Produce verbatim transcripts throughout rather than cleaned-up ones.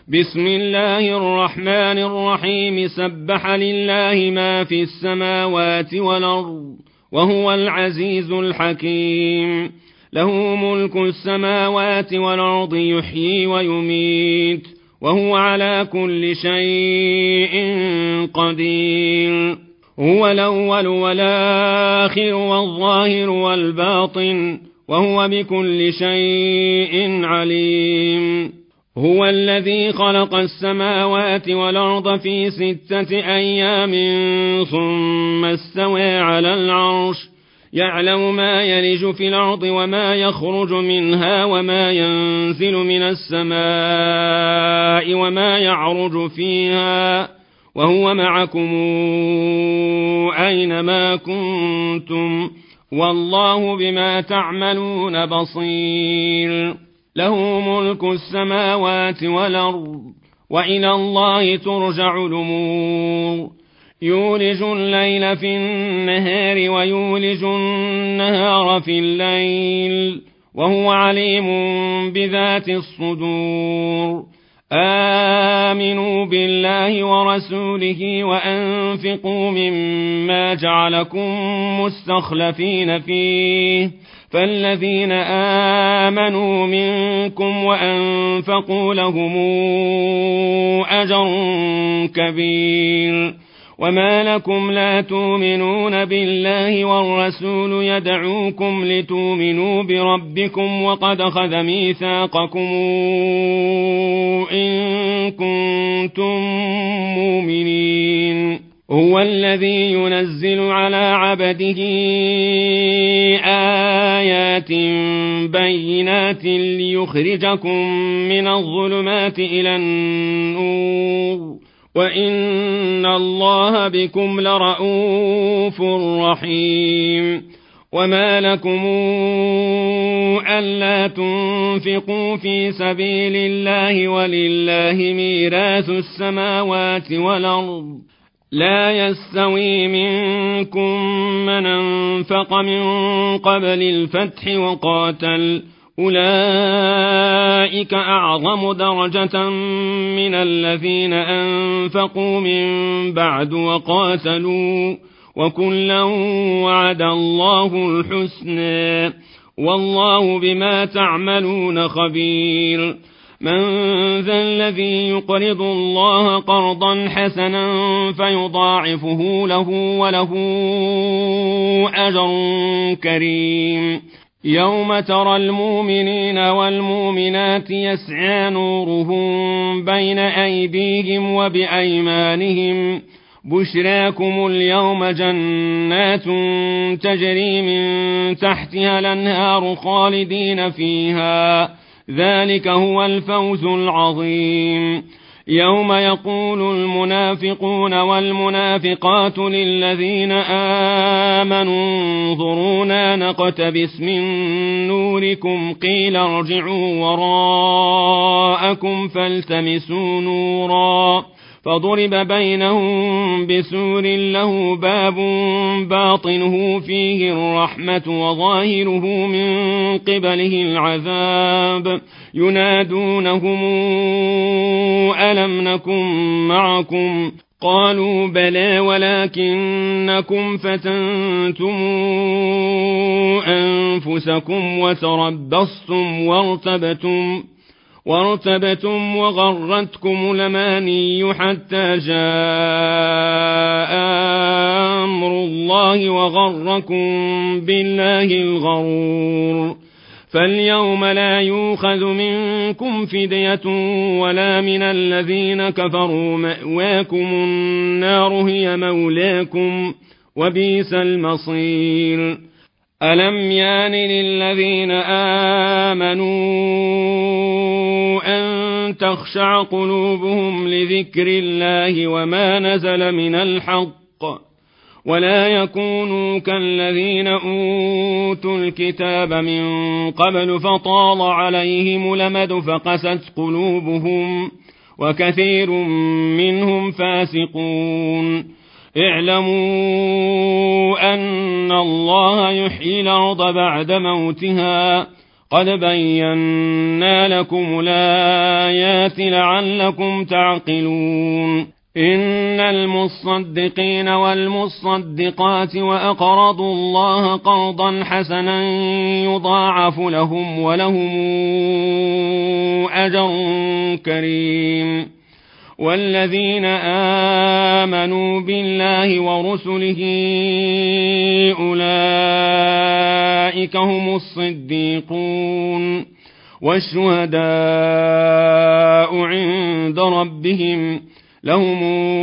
بسم الله الرحمن الرحيم سبح لله ما في السماوات والأرض وهو العزيز الحكيم له ملك السماوات والأرض يحيي ويميت وهو على كل شيء قدير هو الأول والآخر والظاهر والباطن وهو بكل شيء عليم هو الذي خلق السماوات والأرض في ستة أيام ثم استوى على العرش يعلم ما يلج في الأرض وما يخرج منها وما ينزل من السماء وما يعرج فيها وهو معكم أينما كنتم والله بما تعملون بصير له ملك السماوات والأرض وإلى الله ترجع الأمور يولج الليل في النهار ويولج النهار في الليل وهو عليم بذات الصدور آمنوا بالله ورسوله وأنفقوا مما جعلكم مستخلفين فيه فالذين آمنوا منكم وأنفقوا لهم أجر كبير وما لكم لا تؤمنون بالله والرسول يدعوكم لتؤمنوا بربكم وقد أخذ ميثاقكم إن كنتم مؤمنين هو الذي ينزل على عبده آيات بينات ليخرجكم من الظلمات إلى النور وإن الله بكم لرءوف رحيم وما لكم ألا تنفقوا في سبيل الله ولله ميراث السماوات والأرض لا يستوي منكم من أنفق من قبل الفتح وقاتل أولئك أعظم درجة من الذين أنفقوا من بعد وقاتلوا وكلا وعد الله الحسنى والله بما تعملون خبير من ذا الذي يقرض الله قرضا حسنا فيضاعفه له وله أجر كريم يوم ترى المؤمنين والمؤمنات يسعى نورهم بين أيديهم وبأيمانهم بشراكم اليوم جنات تجري من تحتها الأنهار خالدين فيها ذلك هو الفوز العظيم يوم يقول المنافقون والمنافقات للذين آمنوا انظرونا نقتبس من نوركم قيل ارجعوا وراءكم فالتمسوا نورا فضرب بينهم بسور له باب باطنه فيه الرحمة وظاهره من قبله العذاب ينادونهم ألم نكن معكم قالوا بلى ولكنكم فتنتم أنفسكم وتربصتم وارتبتم وارتبتم وغرتكم الأماني حتى جاء أمر الله وغركم بالله الغرور فاليوم لا يؤخذ منكم فدية ولا من الذين كفروا مأواكم النار هي مولاكم وبئس المصير ألم يان للذين آمنوا أن تخشع قلوبهم لذكر الله وما نزل من الحق ولا يكونوا كالذين أوتوا الكتاب من قبل فطال عليهم الأمد فقست قلوبهم وكثير منهم فاسقون اعلموا أن الله يحيي الأرض بعد موتها قد بينا لكم الآيات لعلكم تعقلون إن المصدقين والمصدقات وأقرضوا الله قرضا حسنا يضاعف لهم ولهم أجر كريم والذين آمنوا بالله ورسله أولئك هم الصديقون والشهداء عند ربهم لهم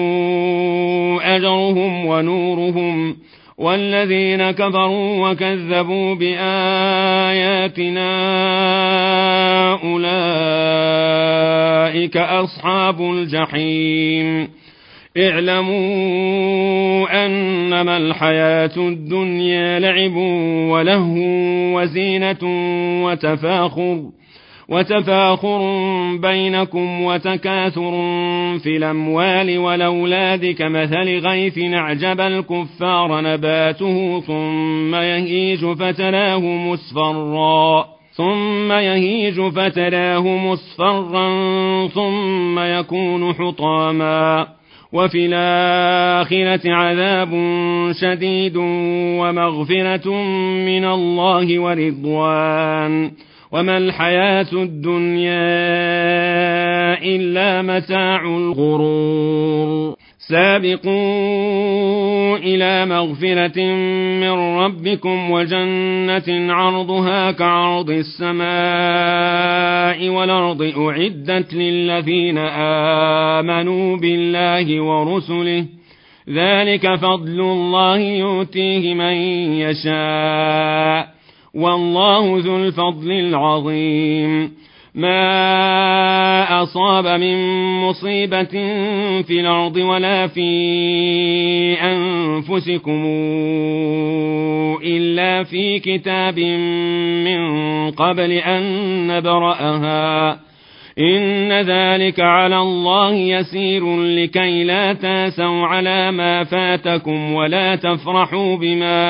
أجرهم ونورهم والذين كفروا وكذبوا بآياتنا أولئك أصحاب الجحيم اعلموا أنما الحياة الدنيا لعب ولهو وزينة وتفاخر وتفاخر بينكم وتكاثر في الأموال والأولاد كمثل غيث أعجب الكفار نباته ثم يهيج فتراه مصفرا ثم يهيج فتراه مصفرا ثم يكون حطاما وفي الآخرة عذاب شديد ومغفرة من الله ورضوان وما الحياة الدنيا إلا متاع الغرور سابقوا إلى مغفرة من ربكم وجنة عرضها كعرض السماء والأرض أعدت للذين آمنوا بالله ورسله ذلك فضل الله يؤتيه من يشاء والله ذو الفضل العظيم ما أصاب من مصيبة في الأرض ولا في أنفسكم إلا في كتاب من قبل أن نبرأها إن ذلك على الله يسير لكي لا تاسوا على ما فاتكم ولا تفرحوا بما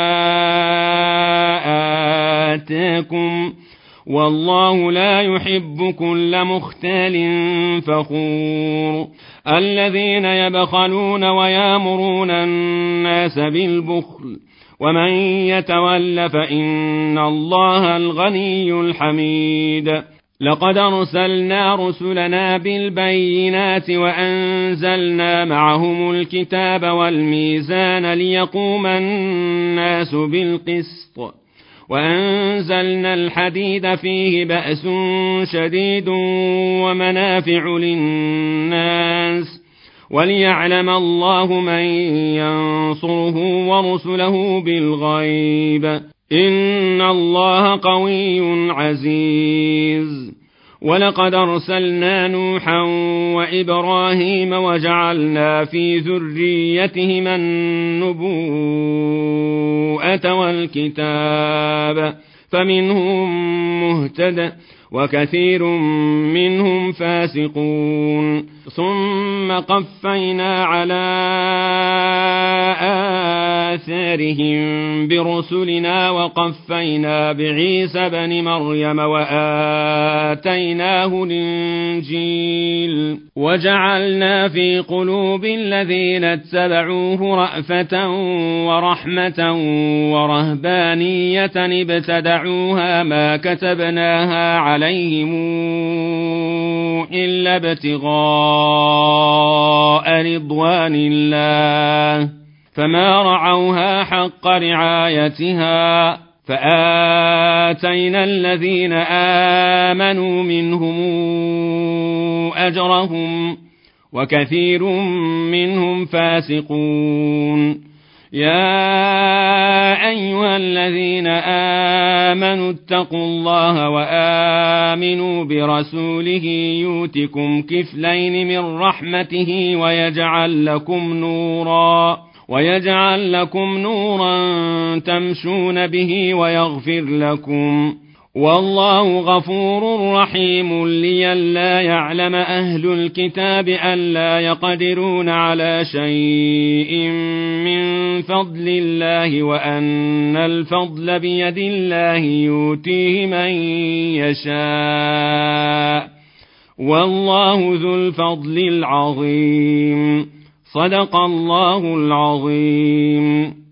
آتاكم والله لا يحب كل مختال فخور الذين يبخلون ويامرون الناس بالبخل ومن يتول فإن الله الغني الحميد لقد أرسلنا رسلنا بالبينات وأنزلنا معهم الكتاب والميزان ليقوم الناس بالقسط وأنزلنا الحديد فيه بأس شديد ومنافع للناس وليعلم الله من ينصره ورسله بالغيب إن الله قوي عزيز ولقد أرسلنا نوحا وإبراهيم وجعلنا في ذريتهما النبوءة والكتاب فمنهم مهتد وكثير منهم فاسقون ثم قفينا على آثارهم برسلنا وقفينا بعيسى بن مريم وآتيناه الإنجيل وجعلنا في قلوب الذين اتبعوه رأفة ورحمة ورهبانية ابتدعوها ما كتبناها عليهم إلا ابتغاء رضوان الله فما رعوها حق رعايتها فآتينا الذين آمنوا منهم أجرهم وكثير منهم فاسقون يا أيها الذين آمنوا اتقوا الله وآمنوا برسوله يؤتكم كفلين من رحمته ويجعل لكم نورا ويجعل لكم نورا تمشون به ويغفر لكم والله غفور رحيم لئلا يعلم أهل الكتاب ألا يقدرون على شيء من فضل الله وأن الفضل بيد الله يؤتيه من يشاء والله ذو الفضل العظيم. صدق الله العظيم.